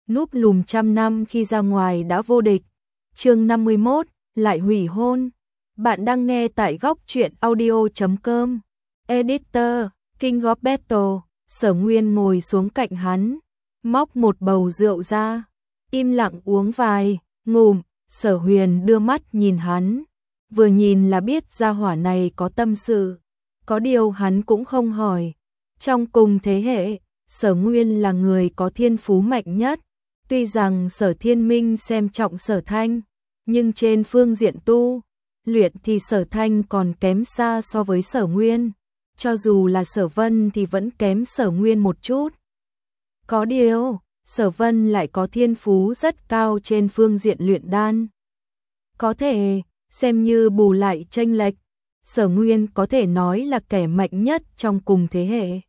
núp lùm trăm năm khi ra ngoài đã vô địch. Chương 51, lại hủy hôn. Bạn đang nghe tại góc truyện audio.com. Editor, King of Battle. Sở Nguyên ngồi xuống cạnh hắn, móc một bầu rượu ra, im lặng uống vài ngụm. Sở Huyền đưa mắt nhìn hắn, vừa nhìn là biết gia hỏa này có tâm sự. Có điều hắn cũng không hỏi. Trong cùng thế hệ, Sở Nguyên là người có thiên phú mạnh nhất. Tuy rằng Sở Thiên Minh xem trọng Sở Thanh, nhưng trên phương diện tu luyện thì Sở Thanh còn kém xa so với Sở Nguyên. Cho dù là Sở Vân thì vẫn kém Sở Nguyên một chút. Có điều, Sở Vân lại có thiên phú rất cao trên phương diện luyện đan. Có thể xem như bù lại chênh lệch, Sở Nguyên có thể nói là kẻ mạnh nhất trong cùng thế hệ.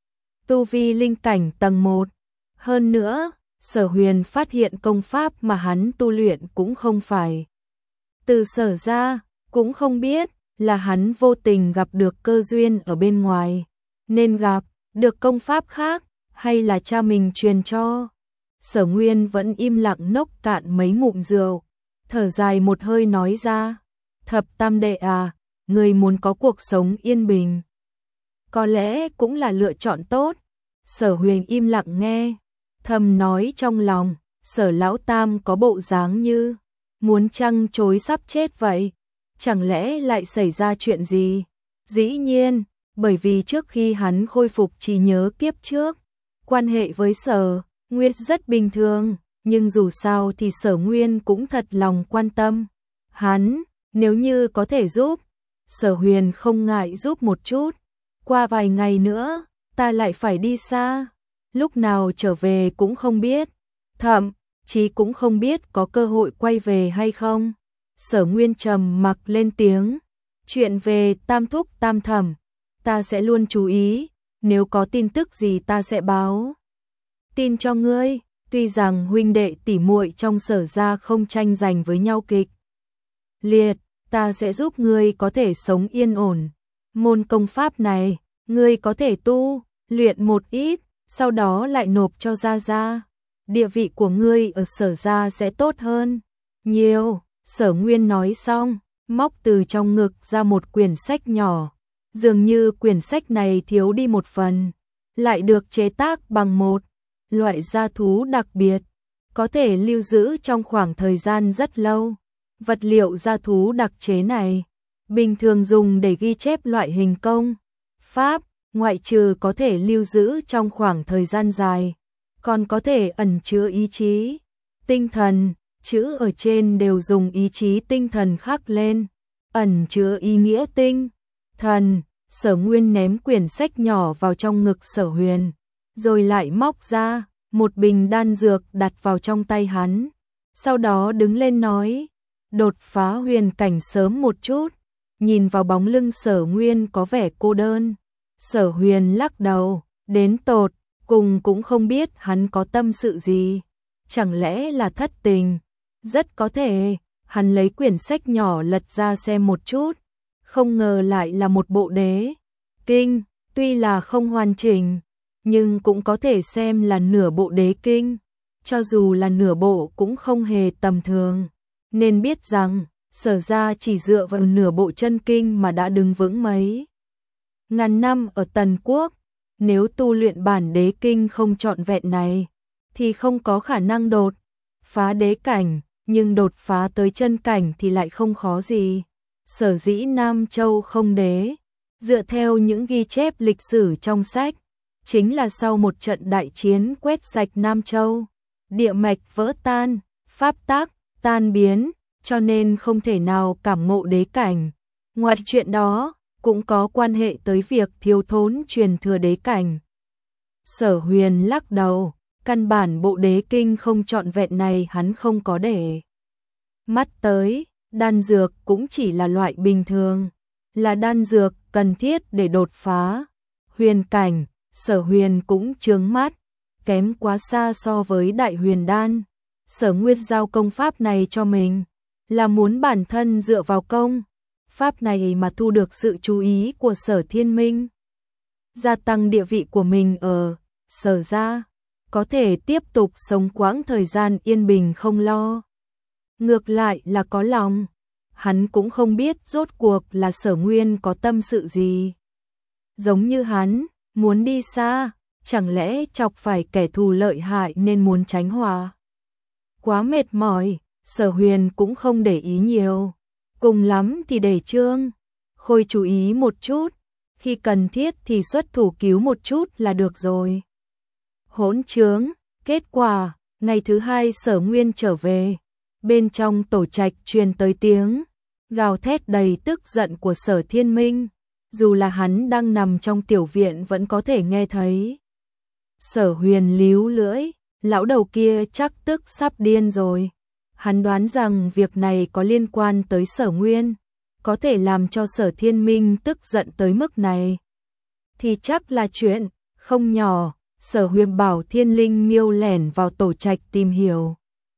Tu vi linh cảnh tầng 1. Hơn nữa, Sở Huyền phát hiện công pháp mà hắn tu luyện cũng không phải từ Sở ra, cũng không biết là hắn vô tình gặp được cơ duyên ở bên ngoài, nên gặp được công pháp khác, hay là cha mình truyền cho. Sở Nguyên vẫn im lặng nốc cạn mấy ngụm rượu, thở dài một hơi nói ra, Thập Tam đệ à, người muốn có cuộc sống yên bình, có lẽ cũng là lựa chọn tốt. Sở Huyền im lặng nghe, thầm nói trong lòng, Sở lão tam có bộ dáng như muốn trăng trối sắp chết vậy, chẳng lẽ lại xảy ra chuyện gì? Dĩ nhiên, bởi vì trước khi hắn khôi phục trí nhớ kiếp trước, quan hệ với Sở Nguyên rất bình thường, nhưng dù sao thì Sở Nguyên cũng thật lòng quan tâm hắn, nếu như có thể giúp, Sở Huyền không ngại giúp một chút. Qua vài ngày nữa, ta lại phải đi xa, lúc nào trở về cũng không biết, thậm chí cũng không biết có cơ hội quay về hay không. Sở Nguyên trầm mặc lên tiếng, chuyện về Tam thúc Tam thẩm, ta sẽ luôn chú ý, nếu có tin tức gì ta sẽ báo tin cho ngươi. Tuy rằng huynh đệ tỉ muội trong Sở gia không tranh giành với nhau kịch liệt, ta sẽ giúp ngươi có thể sống yên ổn. Môn công pháp này, ngươi có thể tu luyện một ít, sau đó lại nộp cho gia gia. Địa vị của ngươi ở Sở gia sẽ tốt hơn nhiều. Sở Nguyên nói xong, móc từ trong ngực ra một quyển sách nhỏ. Dường như quyển sách này thiếu đi một phần, lại được chế tác bằng một loại gia thú đặc biệt, có thể lưu giữ trong khoảng thời gian rất lâu. Vật liệu gia thú đặc chế này, bình thường dùng để ghi chép loại hình công pháp, ngoại trừ có thể lưu giữ trong khoảng thời gian dài, còn có thể ẩn chứa ý chí, tinh thần. Chữ ở trên đều dùng ý chí tinh thần khắc lên, ẩn chứa ý nghĩa tinh thần. Sở Nguyên ném quyển sách nhỏ vào trong ngực Sở Huyền, rồi lại móc ra một bình đan dược đặt vào trong tay hắn. Sau đó đứng lên nói, đột phá huyền cảnh sớm một chút. Nhìn vào bóng lưng Sở Nguyên có vẻ cô đơn, Sở Huyền lắc đầu, đến tột cùng cũng không biết hắn có tâm sự gì, chẳng lẽ là thất tình. Rất có thể, hắn lấy quyển sách nhỏ lật ra xem một chút, không ngờ lại là một bộ đế kinh, tuy là không hoàn chỉnh, nhưng cũng có thể xem là nửa bộ đế kinh, cho dù là nửa bộ cũng không hề tầm thường, nên biết rằng Sở gia chỉ dựa vào nửa bộ chân kinh mà đã đứng vững mấy ngàn năm ở Tần Quốc, nếu tu luyện bản đế kinh không trọn vẹn này, thì không có khả năng đột phá đế cảnh. Nhưng đột phá tới chân cảnh thì lại không khó gì. Sở dĩ Nam Châu không đế, dựa theo những ghi chép lịch sử trong sách, chính là sau một trận đại chiến quét sạch Nam Châu, địa mạch vỡ tan, pháp tắc tan biến, cho nên không thể nào cảm ngộ đế cảnh. Ngoài chuyện đó, cũng có quan hệ tới việc thiếu thốn truyền thừa đế cảnh. Sở Huyền lắc đầu, căn bản bộ đế kinh không trọn vẹn này hắn không có để mắt tới, đan dược cũng chỉ là loại bình thường, là đan dược cần thiết để đột phá huyền cảnh. Sở Huyền cũng chướng mắt, kém quá xa so với đại huyền đan. Sở Nguyên giao công pháp này cho mình, là muốn bản thân dựa vào công pháp này mà thu được sự chú ý của Sở Thiên Minh, gia tăng địa vị của mình ở Sở gia. có thể tiếp tục sống quãng thời gian yên bình không lo. Ngược lại là có lòng, hắn cũng không biết rốt cuộc là Sở Nguyên có tâm sự gì. Giống như hắn, muốn đi xa, chẳng lẽ chọc phải kẻ thù lợi hại nên muốn tránh hòa. Quá mệt mỏi, Sở Huyền cũng không để ý nhiều. Cùng lắm thì để Trương Khôi chú ý một chút, khi cần thiết thì xuất thủ cứu một chút là được rồi. Hỗn trướng, kết quả, ngày thứ hai Sở Nguyên trở về, bên trong tổ trạch truyền tới tiếng gào thét đầy tức giận của Sở Thiên Minh, dù là hắn đang nằm trong tiểu viện vẫn có thể nghe thấy. Sở Huyền líu lưỡi, lão đầu kia chắc tức sắp điên rồi. Hắn đoán rằng việc này có liên quan tới Sở Nguyên, có thể làm cho Sở Thiên Minh tức giận tới mức này. Thì chắc là chuyện không nhỏ. Sở Huyền bảo Thiên Linh Miêu lẻn vào tổ trạch tìm hiểu.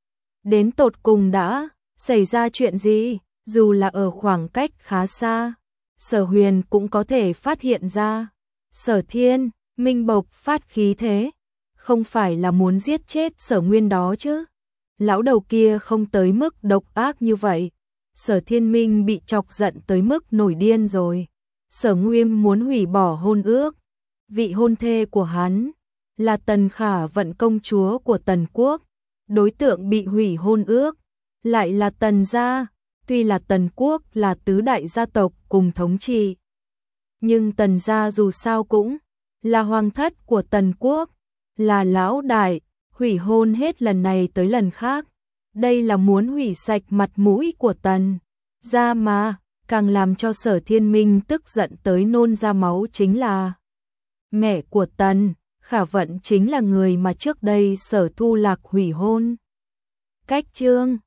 Đến tột cùng đã xảy ra chuyện gì, dù là ở khoảng cách khá xa, Sở Huyền cũng có thể phát hiện ra. Sở Thiên Minh bộc phát khí thế, không phải là muốn giết chết Sở Nguyên đó chứ. Lão đầu kia không tới mức độc ác như vậy. Sở Thiên Minh bị chọc giận tới mức nổi điên rồi. Sở Nguyên muốn hủy bỏ hôn ước. Vị hôn thê của hắn là Tần Khả Vận công chúa của Tần Quốc. Đối tượng bị hủy hôn ước lại là Tần gia. Tuy là Tần Quốc là tứ đại gia tộc cùng thống trị, nhưng Tần gia dù sao cũng là hoàng thất của Tần Quốc, là lão đại, hủy hôn hết lần này tới lần khác. Đây là muốn hủy sạch mặt mũi của Tần gia mà. Càng làm cho Sở Thiên Minh tức giận tới nôn ra máu chính là mẹ của Tần Khả Vận, chính là người mà trước đây Sở Thu Lạc hủy hôn. Cách Trương